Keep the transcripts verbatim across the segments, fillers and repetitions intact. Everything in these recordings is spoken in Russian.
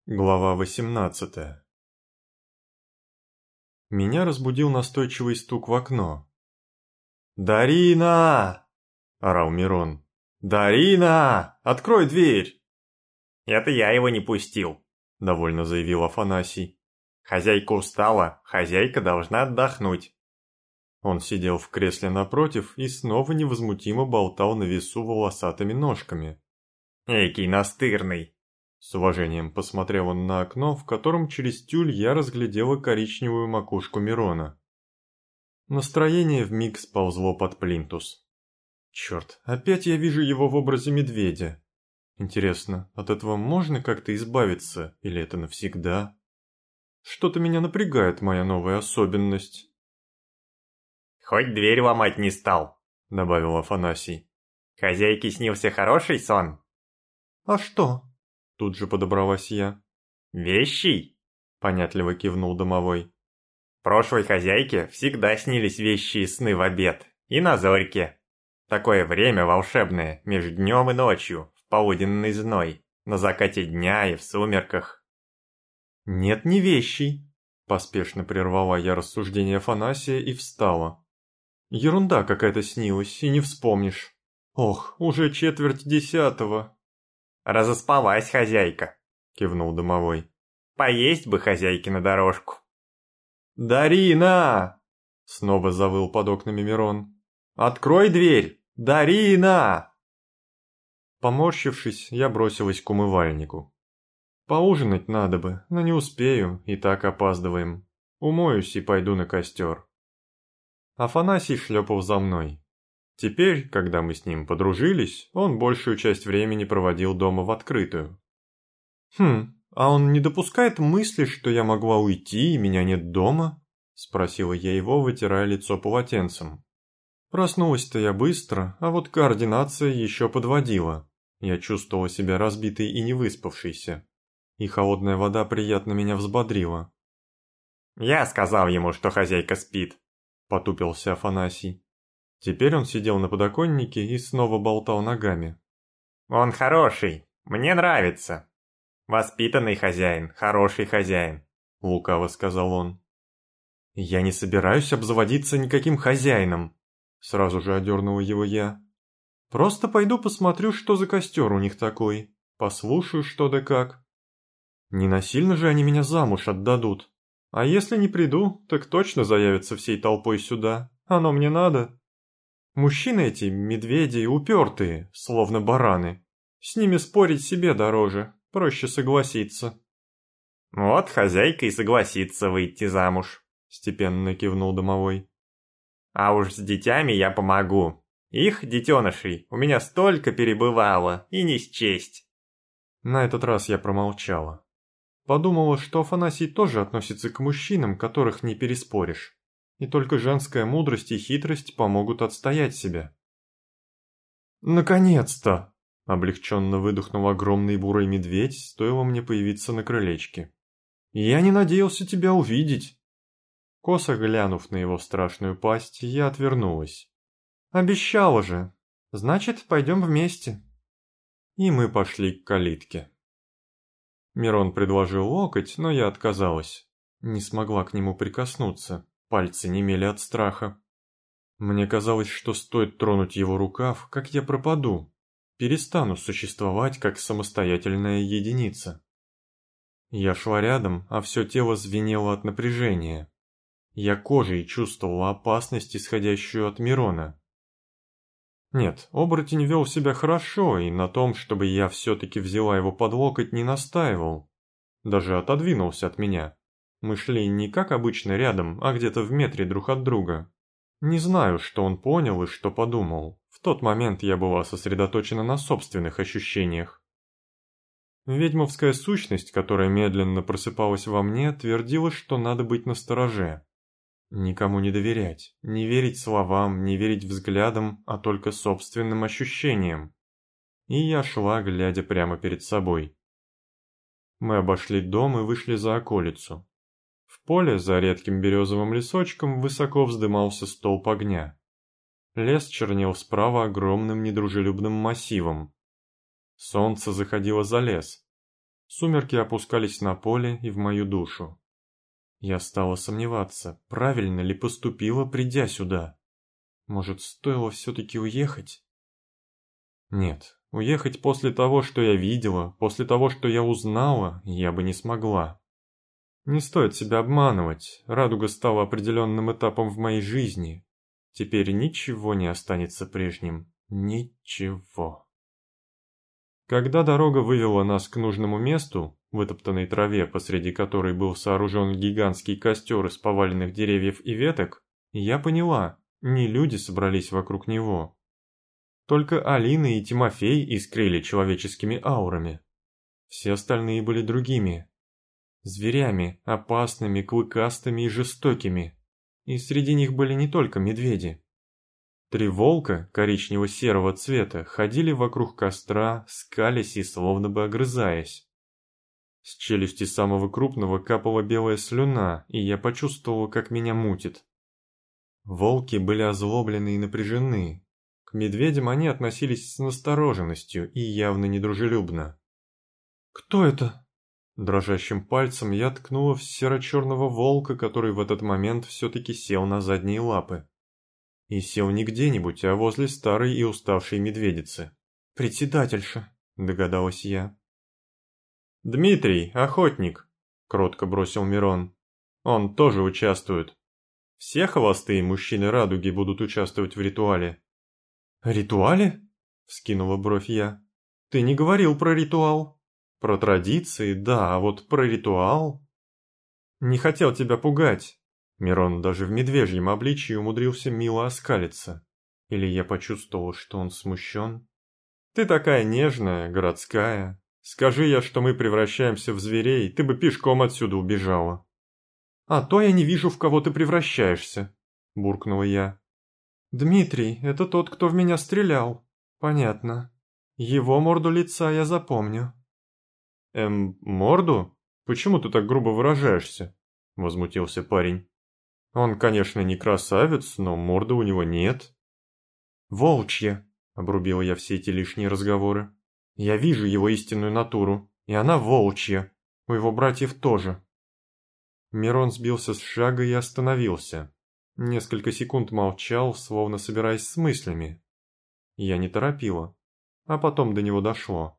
Глава восемнадцатая. Меня разбудил настойчивый стук в окно. «Дарина!» – орал Мирон. «Дарина! Открой дверь!» «Это я его не пустил», – довольно заявил Афанасий. «Хозяйка устала, хозяйка должна отдохнуть». Он сидел в кресле напротив и снова невозмутимо болтал на весу волосатыми ножками. «Экий настырный!» С уважением посмотрел он на окно, в котором через тюль я разглядела коричневую макушку Мирона. Настроение вмиг сползло под плинтус. Черт, опять я вижу его в образе медведя. Интересно, от этого можно как-то избавиться, или это навсегда? Что-то меня напрягает моя новая особенность. «Хоть дверь ломать не стал», — добавил Афанасий. «Хозяйке снился хороший сон». «А что?» Тут же подобралась я. «Вещий?» — понятливо кивнул домовой. «Прошлой хозяйке всегда снились вещие сны в обед. И на зорьке. Такое время волшебное, между днем и ночью, в полуденный зной, на закате дня и в сумерках». «Нет, не вещий», — поспешно прервала я рассуждение Афанасия и встала. «Ерунда какая-то снилась, и не вспомнишь. Ох, уже четверть десятого». «Разоспалась хозяйка», — кивнул домовой. «Поесть бы хозяйке на дорожку». «Дарина!» — снова завыл под окнами Мирон. «Открой дверь! Дарина!» Поморщившись, я бросилась к умывальнику. «Поужинать надо бы, но не успею, и так опаздываем. Умоюсь и пойду на костер». Афанасий шлепал за мной. Теперь, когда мы с ним подружились, он большую часть времени проводил дома в открытую. «Хм, а он не допускает мысли, что я могла уйти и меня нет дома?» – спросила я его, вытирая лицо полотенцем. Проснулась-то я быстро, а вот координация еще подводила. Я чувствовала себя разбитой и невыспавшейся. И холодная вода приятно меня взбодрила. «Я сказал ему, что хозяйка спит», – потупился Афанасий. Теперь он сидел на подоконнике и снова болтал ногами. «Он хороший, мне нравится. Воспитанный хозяин, хороший хозяин», — лукаво сказал он. «Я не собираюсь обзаводиться никаким хозяином», — сразу же одернула его я. «Просто пойду посмотрю, что за костер у них такой, послушаю, что да как. Не насильно же они меня замуж отдадут, а если не приду, так точно заявятся всей толпой сюда, оно мне надо». Мужчины эти, медведи, упертые, словно бараны. С ними спорить себе дороже, проще согласиться. «Вот хозяйка и согласится выйти замуж», — степенно кивнул домовой. «А уж с детьми я помогу. Их, детенышей, у меня столько перебывало, и не счесть». На этот раз я промолчала. Подумала, что Афанасий тоже относится к мужчинам, которых не переспоришь. И только женская мудрость и хитрость помогут отстоять себя. «Наконец-то!» – облегченно выдохнул огромный бурый медведь, стоило мне появиться на крылечке. «Я не надеялся тебя увидеть!» Косо глянув на его страшную пасть, я отвернулась. «Обещала же! Значит, пойдем вместе!» И мы пошли к калитке. Мирон предложил локоть, но я отказалась. Не смогла к нему прикоснуться. Пальцы немели от страха. Мне казалось, что стоит тронуть его рукав, как я пропаду, перестану существовать как самостоятельная единица. Я шла рядом, а все тело звенело от напряжения. Я кожей чувствовала опасность, исходящую от Мирона. Нет, оборотень вел себя хорошо, и на том, чтобы я все-таки взяла его под локоть, не настаивал. Даже отодвинулся от меня. Мы шли не как обычно рядом, а где-то в метре друг от друга. Не знаю, что он понял и что подумал. В тот момент я была сосредоточена на собственных ощущениях. Ведьмовская сущность, которая медленно просыпалась во мне, твердила, что надо быть настороже. Никому не доверять, не верить словам, не верить взглядам, а только собственным ощущениям. И я шла, глядя прямо перед собой. Мы обошли дом и вышли за околицу. В поле, за редким березовым лесочком, высоко вздымался столб огня. Лес чернел справа огромным недружелюбным массивом. Солнце заходило за лес. Сумерки опускались на поле и в мою душу. Я стала сомневаться, правильно ли поступила, придя сюда. Может, стоило все-таки уехать? Нет, уехать после того, что я видела, после того, что я узнала, я бы не смогла. Не стоит себя обманывать, радуга стала определенным этапом в моей жизни. Теперь ничего не останется прежним. Ничего. Когда дорога вывела нас к нужному месту, вытоптанной траве, посреди которой был сооружен гигантский костер из поваленных деревьев и веток, я поняла, не люди собрались вокруг него. Только Алина и Тимофей искрили человеческими аурами. Все остальные были другими. Зверями, опасными, клыкастыми и жестокими. И среди них были не только медведи. Три волка коричнево-серого цвета ходили вокруг костра, скалясь и словно бы огрызаясь. С челюсти самого крупного капала белая слюна, и я почувствовал, как меня мутит. Волки были озлоблены и напряжены. К медведям они относились с настороженностью и явно недружелюбно. «Кто это?» Дрожащим пальцем я ткнула в серо-черного волка, который в этот момент все-таки сел на задние лапы. И сел не где-нибудь, а возле старой и уставшей медведицы. «Председательша», — догадалась я. «Дмитрий, охотник», — кротко бросил Мирон. «Он тоже участвует. Все холостые мужчины радуги будут участвовать в ритуале». «Ритуале?» — вскинула бровь я. «Ты не говорил про ритуал». Про традиции, да, а вот про ритуал... Не хотел тебя пугать. Мирон даже в медвежьем обличии умудрился мило оскалиться. Или я почувствовал, что он смущен? Ты такая нежная, городская. Скажи я, что мы превращаемся в зверей, ты бы пешком отсюда убежала. А то я не вижу, в кого ты превращаешься, буркнула я. Дмитрий, это тот, кто в меня стрелял. Понятно. Его морду лица я запомню. «Эм, морду? Почему ты так грубо выражаешься?» – возмутился парень. «Он, конечно, не красавец, но морды у него нет». «Волчья!» – обрубила я все эти лишние разговоры. «Я вижу его истинную натуру, и она волчья. У его братьев тоже». Мирон сбился с шага и остановился. Несколько секунд молчал, словно собираясь с мыслями. Я не торопила, а потом до него дошло.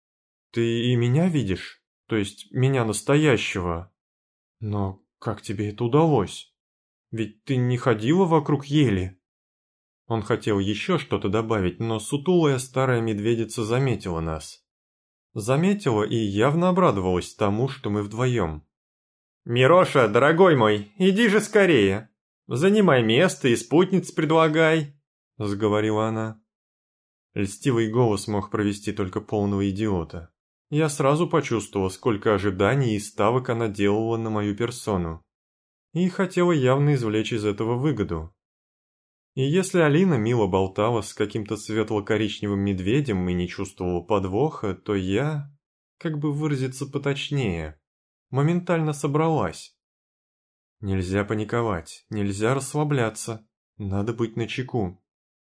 «Ты и меня видишь? То есть меня настоящего? Но как тебе это удалось? Ведь ты не ходила вокруг ели?» Он хотел еще что-то добавить, но сутулая старая медведица заметила нас. Заметила и явно обрадовалась тому, что мы вдвоем. «Мироша, дорогой мой, иди же скорее. Занимай место и спутниц предлагай», — заговорила она. Льстивый голос мог провести только полного идиота. Я сразу почувствовал, сколько ожиданий и ставок она делала на мою персону. И хотела явно извлечь из этого выгоду. И если Алина мило болтала с каким-то светло-коричневым медведем и не чувствовала подвоха, то я, как бы выразиться поточнее, моментально собралась. Нельзя паниковать, нельзя расслабляться, надо быть начеку.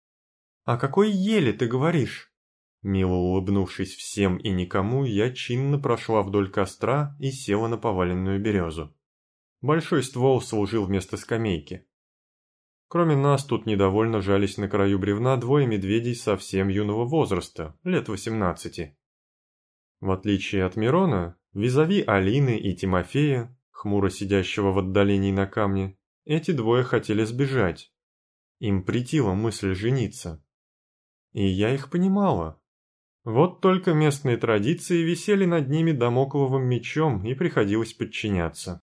«О какой еле ты говоришь?» Мило улыбнувшись всем и никому, я чинно прошла вдоль костра и села на поваленную березу. Большой ствол служил вместо скамейки. Кроме нас тут недовольно жались на краю бревна двое медведей совсем юного возраста, лет восемнадцати. В отличие от Мирона, визави Алины и Тимофея, хмуро сидящего в отдалении на камне, эти двое хотели сбежать. Им претила мысль жениться. И я их понимала. Вот только местные традиции висели над ними дамокловым мечом, и приходилось подчиняться.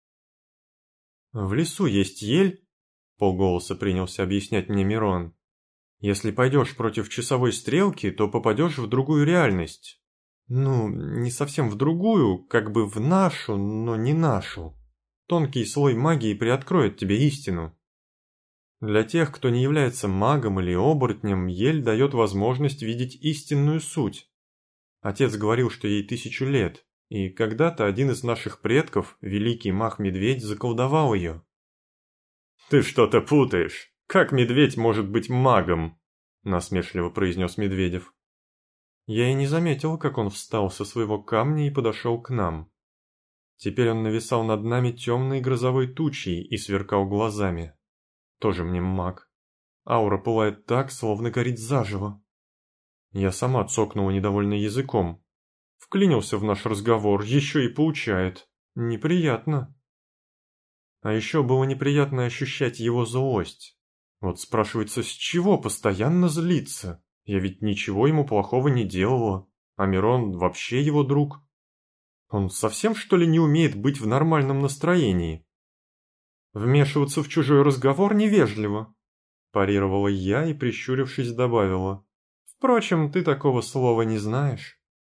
«В лесу есть ель», — полголоса принялся объяснять мне Мирон. «Если пойдешь против часовой стрелки, то попадешь в другую реальность. Ну, не совсем в другую, как бы в нашу, но не нашу. Тонкий слой магии приоткроет тебе истину. Для тех, кто не является магом или оборотнем, ель дает возможность видеть истинную суть. Отец говорил, что ей тысячу лет, и когда-то один из наших предков, великий маг-медведь, заколдовал ее». «Ты что-то путаешь. Как медведь может быть магом?» – насмешливо произнес Медведев. Я и не заметил, как он встал со своего камня и подошел к нам. Теперь он нависал над нами темной грозовой тучей и сверкал глазами. Тоже мне маг. Аура пылает так, словно горит заживо. Я сама цокнула недовольно языком. Вклинился в наш разговор, еще и поучает. Неприятно. А еще было неприятно ощущать его злость. Вот спрашивается, с чего постоянно злиться? Я ведь ничего ему плохого не делала, а Мирон вообще его друг. Он совсем, что ли, не умеет быть в нормальном настроении? Вмешиваться в чужой разговор невежливо, парировала я и, прищурившись, добавила. Впрочем, ты такого слова не знаешь.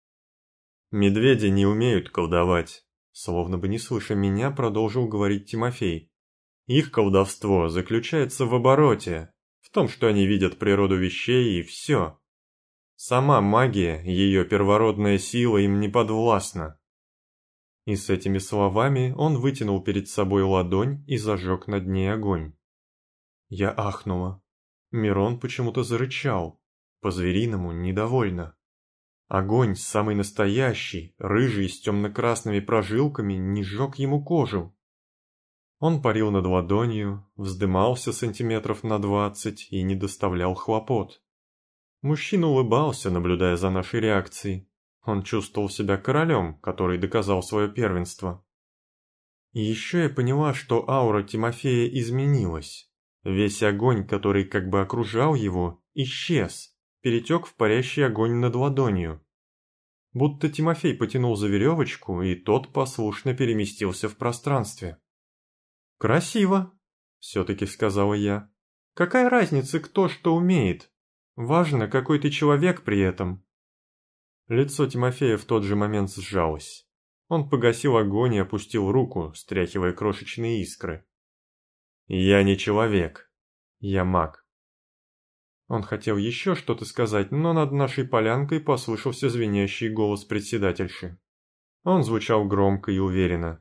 Медведи не умеют колдовать, словно бы не слыша меня, продолжил говорить Тимофей. Их колдовство заключается в обороте, в том, что они видят природу вещей и все. Сама магия, ее первородная сила им не подвластна. И с этими словами он вытянул перед собой ладонь и зажег над ней огонь. Я ахнула. Мирон почему-то зарычал, по-звериному недовольно. Огонь, самый настоящий, рыжий с темно-красными прожилками, не сжег ему кожу. Он парил над ладонью, вздымался сантиметров на двадцать и не доставлял хлопот. Мужчина улыбался, наблюдая за нашей реакцией. Он чувствовал себя королем, который доказал свое первенство. И еще я поняла, что аура Тимофея изменилась. Весь огонь, который как бы окружал его, исчез, перетек в парящий огонь над ладонью. Будто Тимофей потянул за веревочку, и тот послушно переместился в пространстве. «Красиво», — все-таки сказала я. «Какая разница, кто что умеет? Важно, какой ты человек при этом». Лицо Тимофея в тот же момент сжалось. Он погасил огонь и опустил руку, стряхивая крошечные искры. «Я не человек. Я маг». Он хотел еще что-то сказать, но над нашей полянкой послышался звенящий голос председательши. Он звучал громко и уверенно.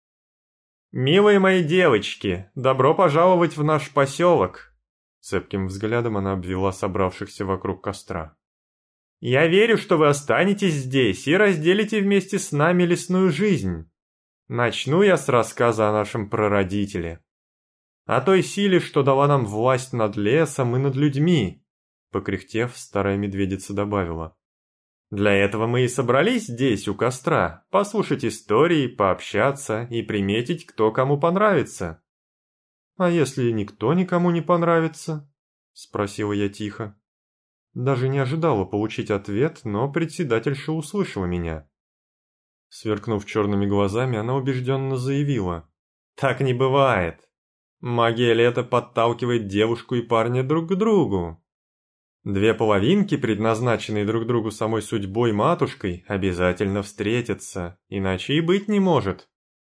«Милые мои девочки, добро пожаловать в наш поселок!» Цепким взглядом она обвела собравшихся вокруг костра. «Я верю, что вы останетесь здесь и разделите вместе с нами лесную жизнь. Начну я с рассказа о нашем прародителе. О той силе, что дала нам власть над лесом и над людьми», покряхтев, старая медведица добавила. «Для этого мы и собрались здесь, у костра, послушать истории, пообщаться и приметить, кто кому понравится». «А если никто никому не понравится?» – спросила я тихо. Даже не ожидала получить ответ, но председательша услышала меня. Сверкнув черными глазами, она убежденно заявила. «Так не бывает. Магия лета подталкивает девушку и парня друг к другу. Две половинки, предназначенные друг другу самой судьбой матушкой, обязательно встретятся, иначе и быть не может.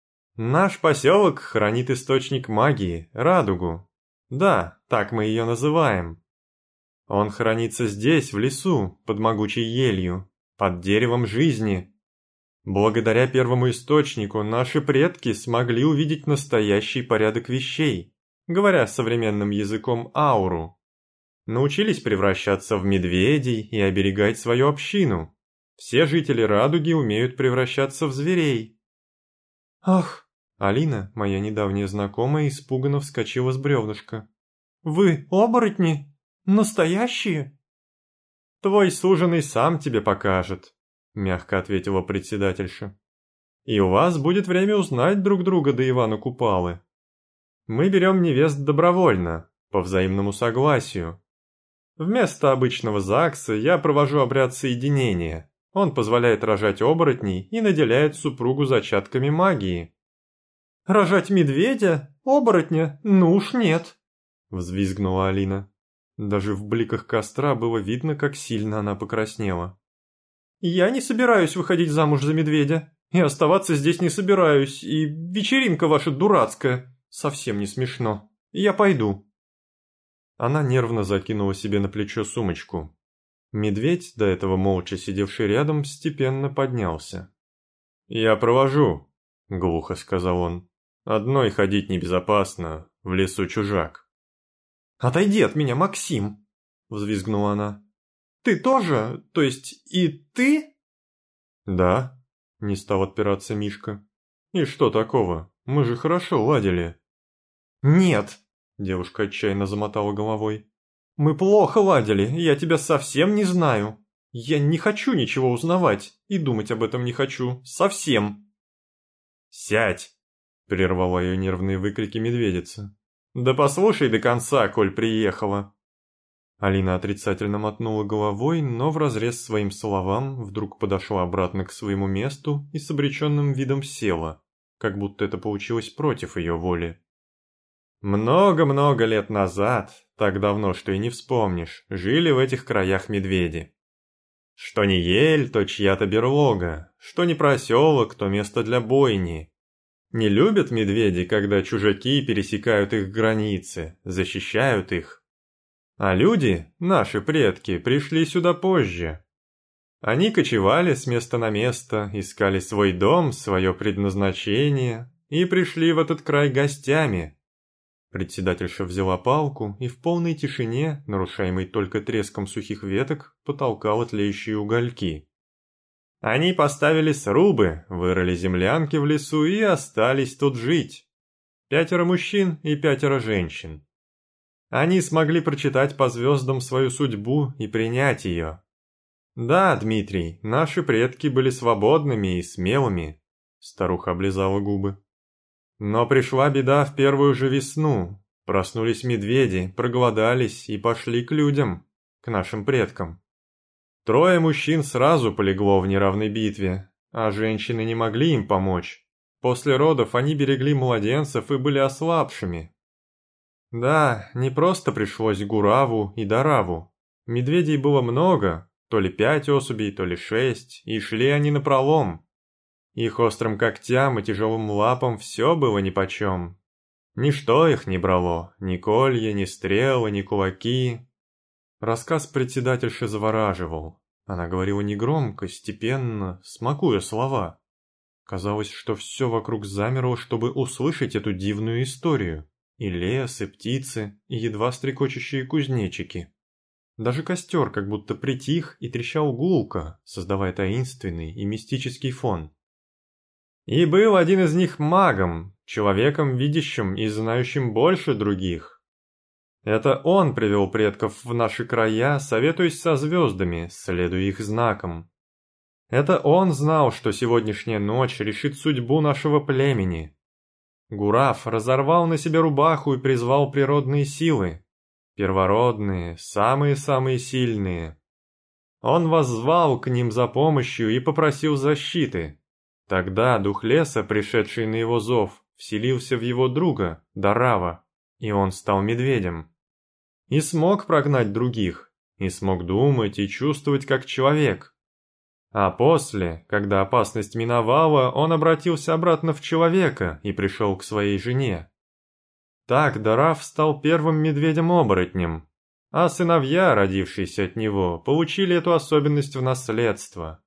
Наш поселок хранит источник магии, радугу. Да, так мы ее называем. Он хранится здесь, в лесу, под могучей елью, под деревом жизни. Благодаря первому источнику наши предки смогли увидеть настоящий порядок вещей, говоря современным языком ауру. Научились превращаться в медведей и оберегать свою общину. Все жители радуги умеют превращаться в зверей». «Ах!» Алина, моя недавняя знакомая, испуганно вскочила с бревнышка. «Вы оборотни? Настоящие?» «Твой суженый сам тебе покажет», — мягко ответила председательша. «И у вас будет время узнать друг друга до Ивана Купалы. Мы берем невест добровольно, по взаимному согласию. Вместо обычного ЗАГСа я провожу обряд соединения. Он позволяет рожать оборотней и наделяет супругу зачатками магии». «Рожать медведя? Оборотня? Ну уж нет!» — взвизгнула Алина. Даже в бликах костра было видно, как сильно она покраснела. «Я не собираюсь выходить замуж за медведя, и оставаться здесь не собираюсь, и вечеринка ваша дурацкая, совсем не смешно. Я пойду». Она нервно закинула себе на плечо сумочку. Медведь, до этого молча сидевший рядом, степенно поднялся. «Я провожу», — глухо сказал он. «Одной ходить небезопасно, в лесу чужак». «Отойди от меня, Максим!» — взвизгнула она. Ты тоже? То есть и ты?» «Да», — не стал отпираться Мишка. «И что такого? Мы же хорошо ладили». «Нет», — девушка отчаянно замотала головой. «Мы плохо ладили, я тебя совсем не знаю. Я не хочу ничего узнавать и думать об этом не хочу. Совсем». «Сядь!» — прервала ее нервные выкрики медведица. «Да послушай до конца, коль приехала». Алина отрицательно мотнула головой, но вразрез своим словам вдруг подошла обратно к своему месту и с обреченным видом села, как будто это получилось против ее воли. Много-много лет назад, так давно, что и не вспомнишь, жили в этих краях медведи. Что не ель, то чья-то берлога, что не проселок, то место для бойни. Не любят медведи, когда чужаки пересекают их границы, защищают их. А люди, наши предки, пришли сюда позже. Они кочевали с места на место, искали свой дом, свое предназначение и пришли в этот край гостями. Председательша взяла палку и в полной тишине, нарушаемой только треском сухих веток, потолкала тлеющие угольки. Они поставили срубы, вырыли землянки в лесу и остались тут жить. Пятеро мужчин и пятеро женщин. Они смогли прочитать по звездам свою судьбу и принять ее. Да, Дмитрий, наши предки были свободными и смелыми. Старуха облизала губы. Но пришла беда в первую же весну. Проснулись медведи, проголодались и пошли к людям, к нашим предкам. Трое мужчин сразу полегло в неравной битве, а женщины не могли им помочь. После родов они берегли младенцев и были ослабшими. Да, не просто пришлось Гураву и Дараву. Медведей было много, то ли пять особей, то ли шесть, и шли они напролом. Их острым когтям и тяжелым лапам все было нипочем. Ничто их не брало, ни колья, ни стрелы, ни кулаки. Рассказ председательши завораживал. Она говорила негромко, степенно, смакуя слова. Казалось, что все вокруг замерло, чтобы услышать эту дивную историю. И лес, и птицы, и едва стрекочущие кузнечики. Даже костер как будто притих и трещал гулко, создавая таинственный и мистический фон. И был один из них магом, человеком, видящим и знающим больше других. Это он привел предков в наши края, советуясь со звездами, следуя их знакам. Это он знал, что сегодняшняя ночь решит судьбу нашего племени. Гурав разорвал на себе рубаху и призвал природные силы. Первородные, самые-самые сильные. Он воззвал к ним за помощью и попросил защиты. Тогда дух леса, пришедший на его зов, вселился в его друга, Дарава, и он стал медведем. И смог прогнать других, и смог думать и чувствовать как человек. А после, когда опасность миновала, он обратился обратно в человека и пришел к своей жене. Так Дарав стал первым медведем-оборотнем, а сыновья, родившиеся от него, получили эту особенность в наследство.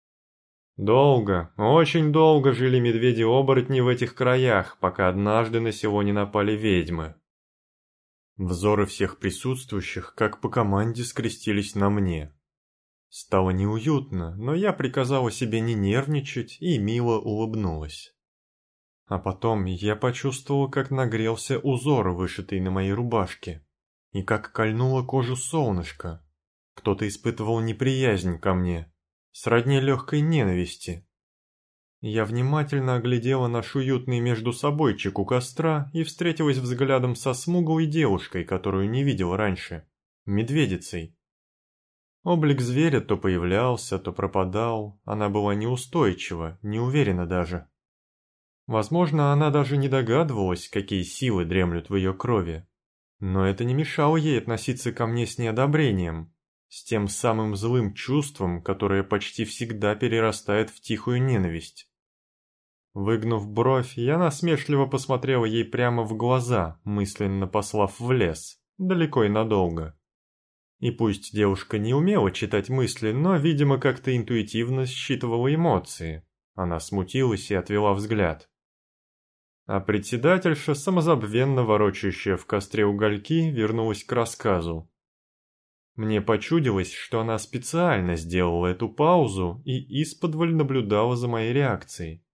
Долго, очень долго жили медведи-оборотни в этих краях, пока однажды на село не напали ведьмы. Взоры всех присутствующих, как по команде, скрестились на мне. Стало неуютно, но я приказала себе не нервничать и мило улыбнулась. А потом я почувствовала, как нагрелся узор, вышитый на моей рубашке, и как кольнуло кожу солнышко. Кто-то испытывал неприязнь ко мне, сродни легкой ненависти. Я внимательно оглядела наш уютный между собойчик у костра и встретилась взглядом со смуглой девушкой, которую не видела раньше, медведицей. Облик зверя то появлялся, то пропадал, она была неустойчива, не уверена даже. Возможно, она даже не догадывалась, какие силы дремлют в ее крови. Но это не мешало ей относиться ко мне с неодобрением, с тем самым злым чувством, которое почти всегда перерастает в тихую ненависть. Выгнув бровь, я насмешливо посмотрела ей прямо в глаза, мысленно послав в лес, далеко и надолго. И пусть девушка не умела читать мысли, но, видимо, как-то интуитивно считывала эмоции. Она смутилась и отвела взгляд. А председательша, самозабвенно ворочающая в костре угольки, вернулась к рассказу. Мне почудилось, что она специально сделала эту паузу и исподволь наблюдала за моей реакцией.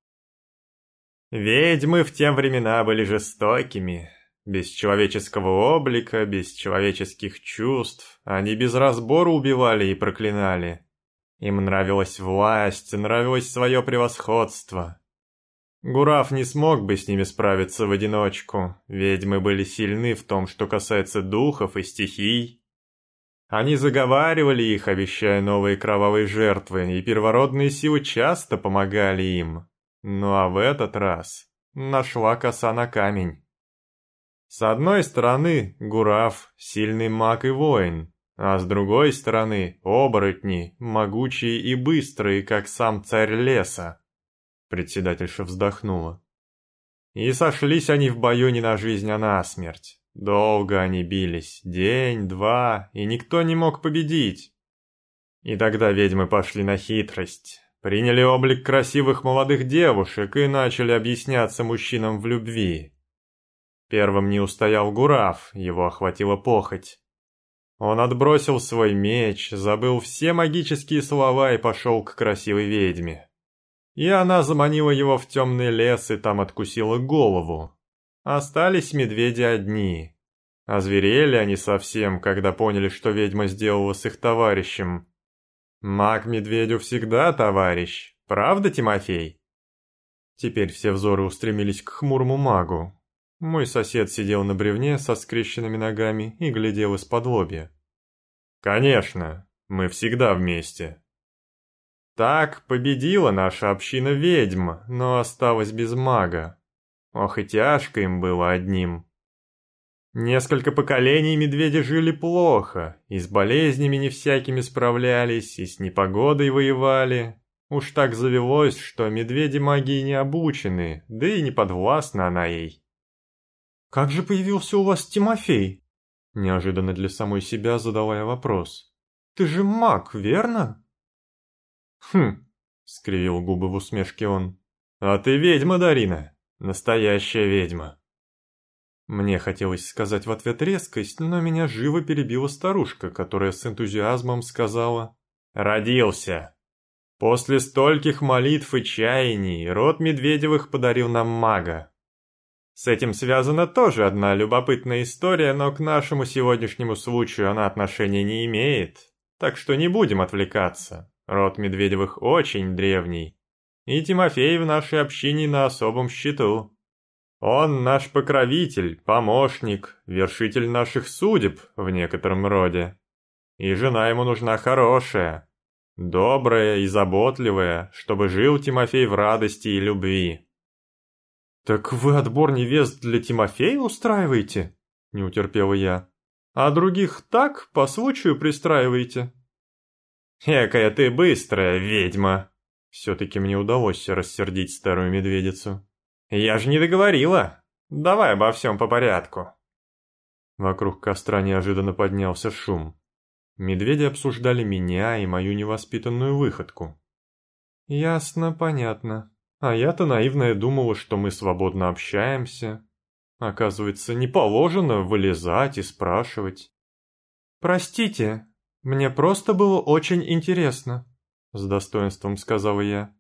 Ведьмы в те времена были жестокими. Без человеческого облика, без человеческих чувств. Они без разбора убивали и проклинали. Им нравилась власть, нравилось свое превосходство. Гураф не смог бы с ними справиться в одиночку. Ведьмы были сильны в том, что касается духов и стихий. Они заговаривали их, обещая новые кровавые жертвы, и первородные силы часто помогали им. Ну а в этот раз нашла коса на камень. С одной стороны, Гураф – сильный маг и воин, а с другой стороны – оборотни, могучие и быстрые, как сам царь леса. Председательша вздохнула. И сошлись они в бою не на жизнь, а на смерть. Долго они бились, день, два, и никто не мог победить. И тогда ведьмы пошли на хитрость, приняли облик красивых молодых девушек и начали объясняться мужчинам в любви. Первым не устоял Гураф, его охватила похоть. Он отбросил свой меч, забыл все магические слова и пошел к красивой ведьме. И она заманила его в темный лес и там откусила голову. Остались медведи одни. Озверели они совсем, когда поняли, что ведьма сделала с их товарищем. Маг медведю всегда товарищ, правда, Тимофей? Теперь все взоры устремились к хмурому магу. Мой сосед сидел на бревне со скрещенными ногами и глядел из-под лобья. «Конечно, мы всегда вместе». Так победила наша община ведьм, но осталась без мага. Ох и тяжко им было одним. Несколько поколений медведи жили плохо, и с болезнями не всякими справлялись, и с непогодой воевали. Уж так завелось, что медведи магии не обучены, да и не подвластна она ей. «Как же появился у вас Тимофей?» Неожиданно для самой себя задала я вопрос. «Ты же маг, верно?» «Хм», — скривил губы в усмешке он. «А ты ведьма, Дарина, настоящая ведьма». Мне хотелось сказать в ответ резкость, но меня живо перебила старушка, которая с энтузиазмом сказала: «Родился. После стольких молитв и чаяний род Медведевых подарил нам мага. С этим связана тоже одна любопытная история, но к нашему сегодняшнему случаю она отношения не имеет, так что не будем отвлекаться. Род Медведевых очень древний, и Тимофей в нашей общине на особом счету. Он наш покровитель, помощник, вершитель наших судеб в некотором роде. И жена ему нужна хорошая, добрая и заботливая, чтобы жил Тимофей в радости и любви». «Так вы отбор невест для Тимофея устраиваете?» – не утерпела я. «А других так, по случаю пристраиваете?» «Экая ты быстрая, ведьма!» Все-таки мне удалось рассердить старую медведицу. «Я же не договорила. Давай обо всем по порядку». Вокруг костра неожиданно поднялся шум. Медведи обсуждали меня и мою невоспитанную выходку. «Ясно, понятно. А я-то наивная думала, что мы свободно общаемся. Оказывается, не положено вылезать и спрашивать». «Простите, мне просто было очень интересно», — с достоинством сказала я.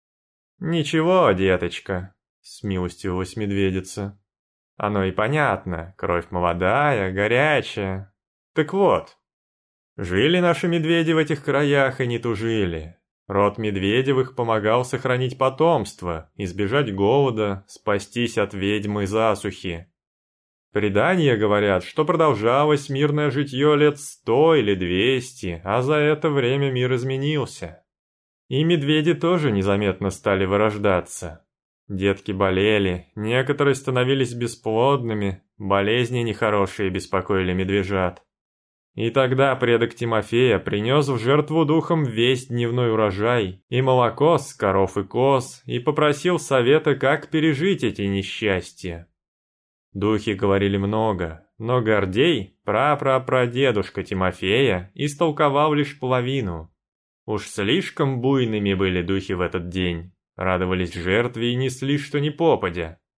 «Ничего, деточка», — смилостивилась медведица. «Оно и понятно, кровь молодая, горячая. Так вот, жили наши медведи в этих краях и не тужили. Род Медведевых помогал сохранить потомство, избежать голода, спастись от ведьмы засухи. Предания говорят, что продолжалось мирное житье лет сто или двести, а за это время мир изменился. И медведи тоже незаметно стали вырождаться. Детки болели, некоторые становились бесплодными, болезни нехорошие беспокоили медвежат. И тогда предок Тимофея принес в жертву духом весь дневной урожай и молоко с коров и коз и попросил совета, как пережить эти несчастья. Духи говорили много, но Гордей, прапрапрадедушка Тимофея, истолковал лишь половину. Уж слишком буйными были духи в этот день, радовались жертве и несли что ни попадя.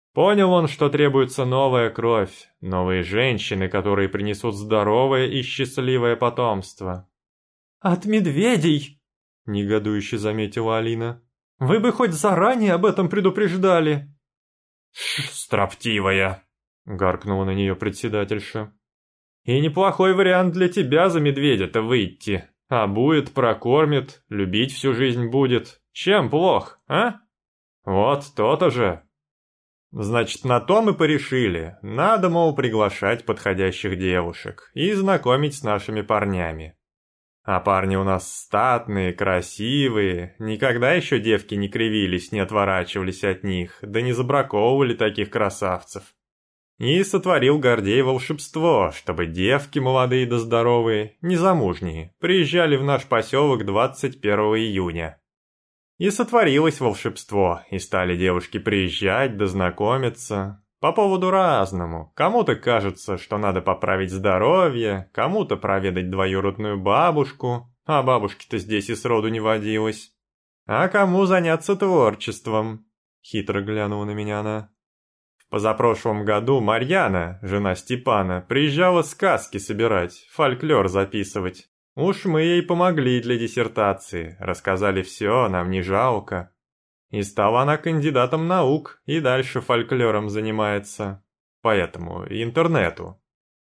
Понял он, что требуется новая кровь, новые женщины, которые принесут здоровое и счастливое потомство. «От медведей!» – негодующе заметила Алина. «Вы бы хоть заранее об этом предупреждали!» «Ш, строптивая!» – гаркнула на нее председательша. «И неплохой вариант для тебя за медведя-то выйти. А будет, прокормит, любить всю жизнь будет. Чем плох, а? Вот то-то же!» Значит, на то мы порешили. Надо, мол, приглашать подходящих девушек и знакомить с нашими парнями. А парни у нас статные, красивые, никогда еще девки не кривились, не отворачивались от них, да не забраковывали таких красавцев. И сотворил Гордей волшебство, чтобы девки молодые да здоровые, незамужние, приезжали в наш поселок двадцать первого июня. И сотворилось волшебство, и стали девушки приезжать да знакомиться. По поводу разному. Кому-то кажется, что надо поправить здоровье, кому-то проведать двоюродную бабушку, а бабушки-то здесь и сроду не водилось. А кому заняться творчеством? Хитро глянула на меня она. В позапрошлом году Марьяна, жена Степана, приезжала сказки собирать, фольклор записывать. Уж мы ей помогли для диссертации, рассказали все, нам не жалко. И стала она кандидатом наук, и дальше фольклором занимается. По этому интернету.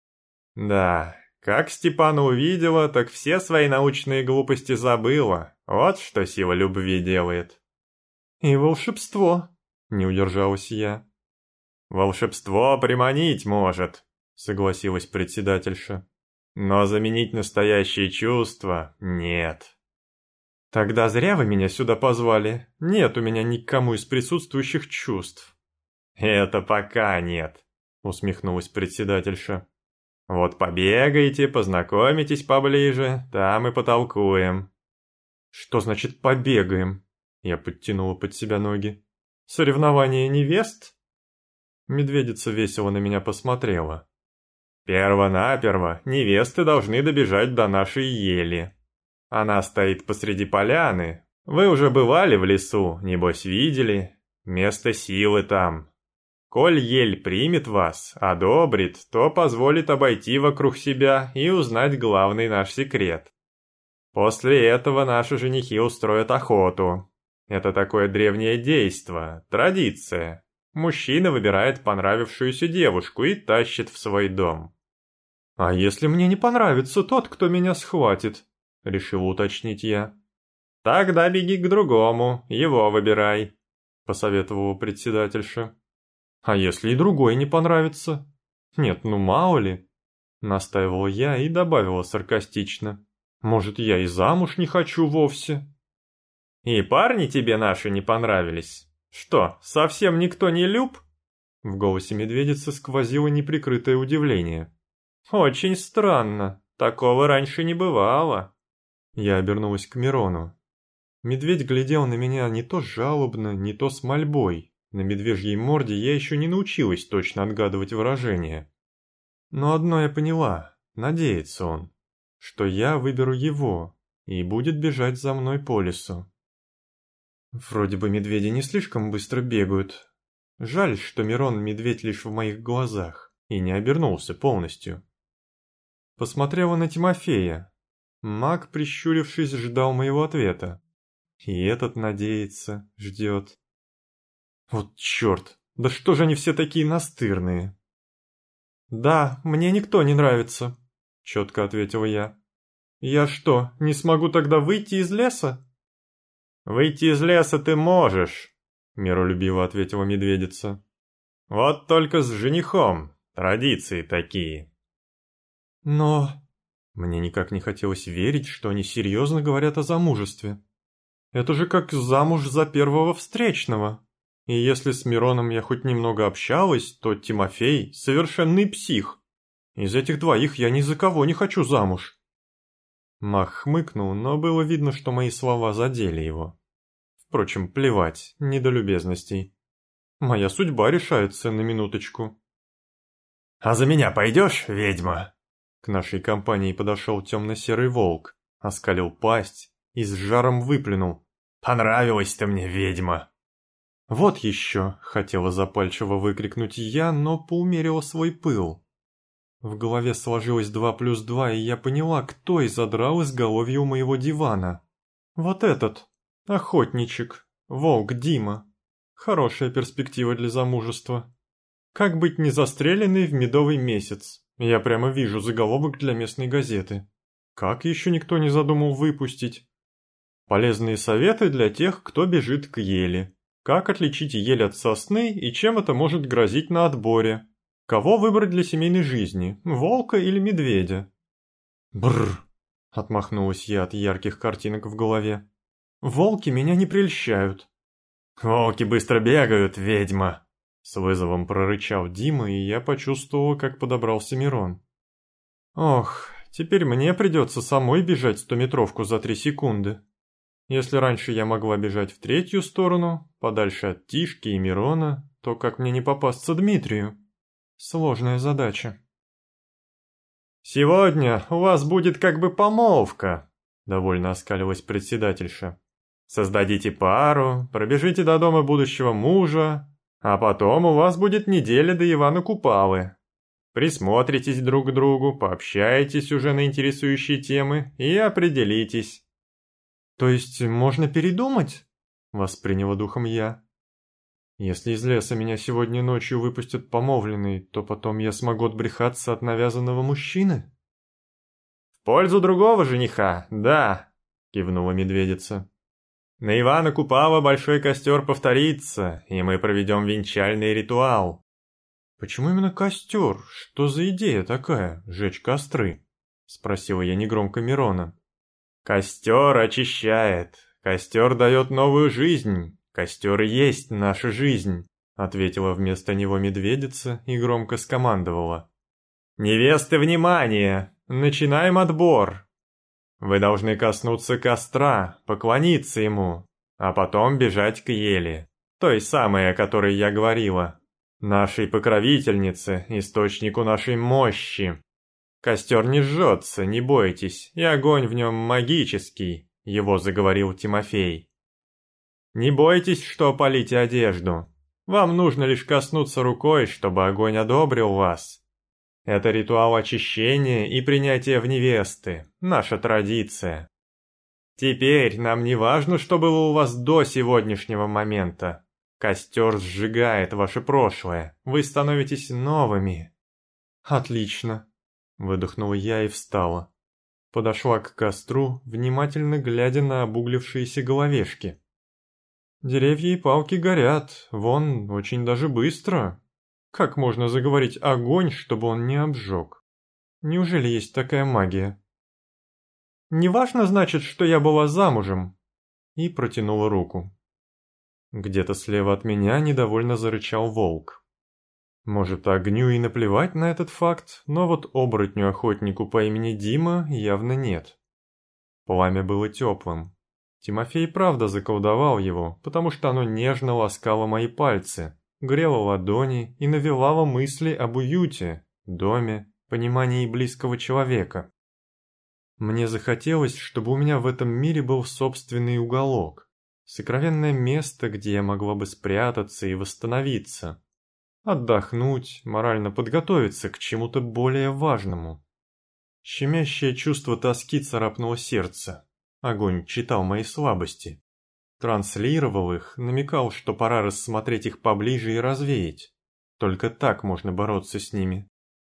Да, как Степана увидела, так все свои научные глупости забыла. Вот что сила любви делает. И волшебство, не удержалась я. Волшебство приманить может, согласилась председательша. Но заменить настоящие чувства нет. Тогда зря вы меня сюда позвали. Нет у меня никому из присутствующих чувств. Это пока нет, усмехнулась председательша. Вот побегайте, познакомитесь поближе, там и потолкуем. Что значит побегаем? Я подтянула под себя ноги. Соревнование невест? Медведица весело на меня посмотрела. Перво-наперво невесты должны добежать до нашей ели. Она стоит посреди поляны. Вы уже бывали в лесу, небось видели. Место силы там. Коль ель примет вас, одобрит, то позволит обойти вокруг себя и узнать главный наш секрет. После этого наши женихи устроят охоту. Это такое древнее действо, традиция. Мужчина выбирает понравившуюся девушку и тащит в свой дом. «А если мне не понравится тот, кто меня схватит?» — решил уточнить я. «Тогда беги к другому, его выбирай», — посоветовала председательша. «А если и другой не понравится?» «Нет, ну мало ли», — настаивала я и добавила саркастично. «Может, я и замуж не хочу вовсе?» «И парни тебе наши не понравились? Что, совсем никто не люб?» В голосе медведицы сквозило неприкрытое удивление. «Очень странно, такого раньше не бывало». Я обернулась к Мирону. Медведь глядел на меня не то жалобно, не то с мольбой. На медвежьей морде я еще не научилась точно отгадывать выражения. Но одно я поняла, надеется он, что я выберу его и будет бежать за мной по лесу. Вроде бы медведи не слишком быстро бегают. Жаль, что Мирон медведь лишь в моих глазах и не обернулся полностью. Посмотрела на Тимофея. Маг, прищурившись, ждал моего ответа. И этот надеется, ждет. Вот черт, да что же они все такие настырные? «Да, мне никто не нравится», — четко ответила я. «Я что, не смогу тогда выйти из леса?» «Выйти из леса ты можешь», — миролюбиво ответила медведица. «Вот только с женихом, традиции такие». «Но...» Мне никак не хотелось верить, что они серьезно говорят о замужестве. Это же как замуж за первого встречного. И если с Мироном я хоть немного общалась, то Тимофей — совершенный псих. Из этих двоих я ни за кого не хочу замуж. Мах хмыкнул, но было видно, что мои слова задели его. Впрочем, плевать, не до любезностей. Моя судьба решается на минуточку. «А за меня пойдешь, ведьма?» К нашей компании подошел темно-серый волк, оскалил пасть и с жаром выплюнул. «Понравилась ты мне, ведьма!» «Вот еще!» — хотела запальчиво выкрикнуть я, но поумерила свой пыл. В голове сложилось два плюс два, и я поняла, кто изодрал изголовье у моего дивана. Вот этот, охотничек, волк Дима. Хорошая перспектива для замужества. Как быть не застреленной в медовый месяц? Я прямо вижу заголовок для местной газеты. Как еще никто не задумал выпустить? Полезные советы для тех, кто бежит к ели. Как отличить ель от сосны и чем это может грозить на отборе? Кого выбрать для семейной жизни, волка или медведя? Бррр, отмахнулась я от ярких картинок в голове. Волки меня не прельщают. Волки быстро бегают, ведьма. С вызовом прорычал Дима, и я почувствовал, как подобрался Мирон. Ох, теперь мне придется самой бежать стометровку за три секунды. Если раньше я могла бежать в третью сторону, подальше от Тишки и Мирона, то как мне не попасться Дмитрию? Сложная задача. «Сегодня у вас будет как бы помолвка», — довольно оскалилась председательша. «Создадите пару, пробежите до дома будущего мужа, а потом у вас будет неделя до Ивана Купалы. Присмотритесь друг к другу, пообщаетесь уже на интересующие темы и определитесь». «То есть можно передумать?» — восприняла духом я. «Если из леса меня сегодня ночью выпустят помолвленной, то потом я смогу отбрехаться от навязанного мужчины?» «В пользу другого жениха, да», — кивнула медведица. «На Ивана Купала большой костер повторится, и мы проведем венчальный ритуал». «Почему именно костер? Что за идея такая, жечь костры?» — спросила я негромко Мирона. «Костер очищает, костер дает новую жизнь, костер и есть наша жизнь», — ответила вместо него медведица и громко скомандовала. «Невесты, внимание! Начинаем отбор! Вы должны коснуться костра, поклониться ему, а потом бежать к ели, той самой, о которой я говорила, нашей покровительнице, источнику нашей мощи. Костер не жжется, не бойтесь, и огонь в нем магический», — его заговорил Тимофей. «Не бойтесь, что опалите одежду. Вам нужно лишь коснуться рукой, чтобы огонь одобрил вас. Это ритуал очищения и принятия в невесты, наша традиция. Теперь нам не важно, что было у вас до сегодняшнего момента. Костер сжигает ваше прошлое, вы становитесь новыми». «Отлично», — выдохнула я и встала. Подошла к костру, внимательно глядя на обуглившиеся головешки. Деревья и палки горят, вон, очень даже быстро. Как можно заговорить огонь, чтобы он не обжег? Неужели есть такая магия? «Неважно, значит, что я была замужем», и протянула руку. Где-то слева от меня недовольно зарычал волк. Может, огню и наплевать на этот факт, но вот оборотню-охотнику по имени Дима явно нет. Пламя было теплым. Тимофей правда заколдовал его, потому что оно нежно ласкало мои пальцы, грело ладони и навевало мысли об уюте, доме, понимании близкого человека. Мне захотелось, чтобы у меня в этом мире был собственный уголок, сокровенное место, где я могла бы спрятаться и восстановиться, отдохнуть, морально подготовиться к чему-то более важному. Щемящее чувство тоски царапнуло сердце. Огонь читал мои слабости. Транслировал их, намекал, что пора рассмотреть их поближе и развеять. Только так можно бороться с ними.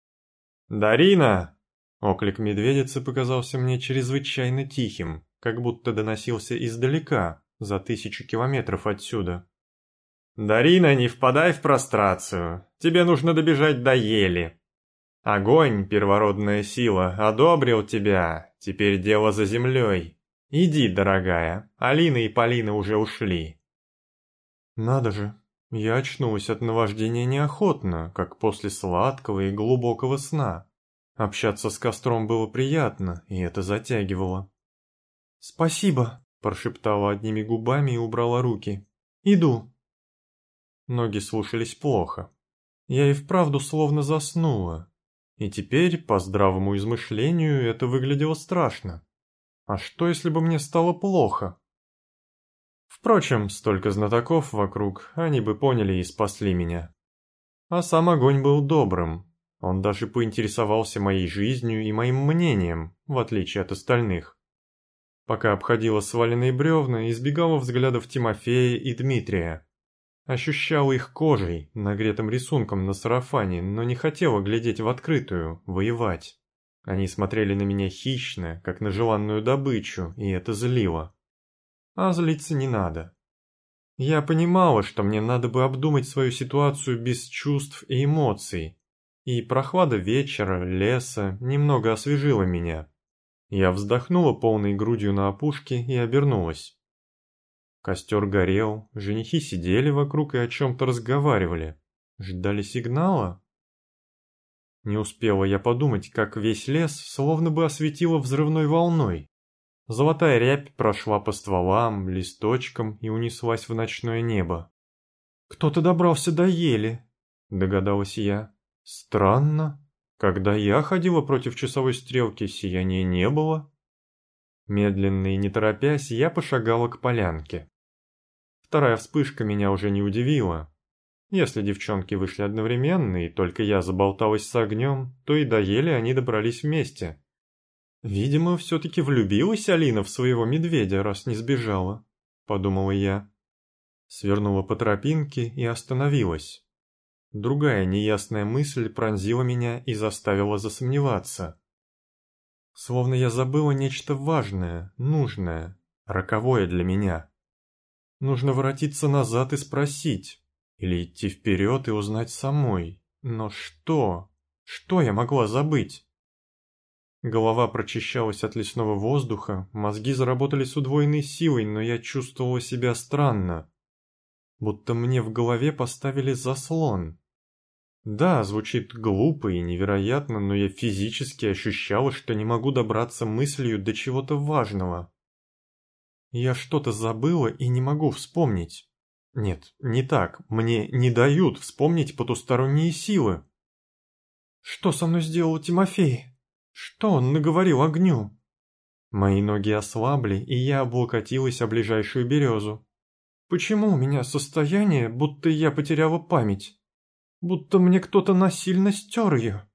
«Дарина!» Оклик медведицы показался мне чрезвычайно тихим, как будто доносился издалека, за тысячу километров отсюда. «Дарина, не впадай в прострацию, тебе нужно добежать до ели. Огонь, первородная сила, одобрил тебя, теперь дело за землей. Иди, дорогая, Алина и Полина уже ушли». Надо же, я очнулась от наваждения неохотно, как после сладкого и глубокого сна. Общаться с костром было приятно, и это затягивало. «Спасибо», – прошептала одними губами и убрала руки. «Иду». Ноги слушались плохо. Я и вправду словно заснула. И теперь, по здравому измышлению, это выглядело страшно. А что, если бы мне стало плохо? Впрочем, столько знатоков вокруг, они бы поняли и спасли меня. А сам огонь был добрым. Он даже поинтересовался моей жизнью и моим мнением, в отличие от остальных. Пока обходила сваленные бревна, избегала взглядов Тимофея и Дмитрия. Ощущала их кожей, нагретым рисунком на сарафане, но не хотела глядеть в открытую, воевать. Они смотрели на меня хищно, как на желанную добычу, и это злило. А злиться не надо. Я понимала, что мне надо бы обдумать свою ситуацию без чувств и эмоций, и прохлада вечера, леса немного освежила меня. Я вздохнула полной грудью на опушке и обернулась. Костер горел, женихи сидели вокруг и о чем-то разговаривали. Ждали сигнала? Не успела я подумать, как весь лес словно бы осветило взрывной волной. Золотая рябь прошла по стволам, листочкам и унеслась в ночное небо. «Кто-то добрался до ели», — догадалась я. «Странно. Когда я ходила против часовой стрелки, сияния не было». Медленно и не торопясь, я пошагала к полянке. Вторая вспышка меня уже не удивила. Если девчонки вышли одновременно, и только я заболталась с огнем, то и до ели они добрались вместе. «Видимо, все-таки влюбилась Алина в своего медведя, раз не сбежала», — подумала я. Свернула по тропинке и остановилась. Другая неясная мысль пронзила меня и заставила засомневаться. Словно я забыла нечто важное, нужное, роковое для меня. Нужно воротиться назад и спросить, или идти вперед и узнать самой. Но что? Что я могла забыть? Голова прочищалась от лесного воздуха, мозги заработали с удвоенной силой, но я чувствовала себя странно. Будто мне в голове поставили заслон. Да, звучит глупо и невероятно, но я физически ощущала, что не могу добраться мыслью до чего-то важного. Я что-то забыла и не могу вспомнить. Нет, не так, мне не дают вспомнить потусторонние силы. Что со мной сделал Тимофей? Что он наговорил огню? Мои ноги ослабли, и я облокотилась о ближайшую березу. Почему у меня состояние, будто я потеряла память? Будто мне кто-то насильно стер ее.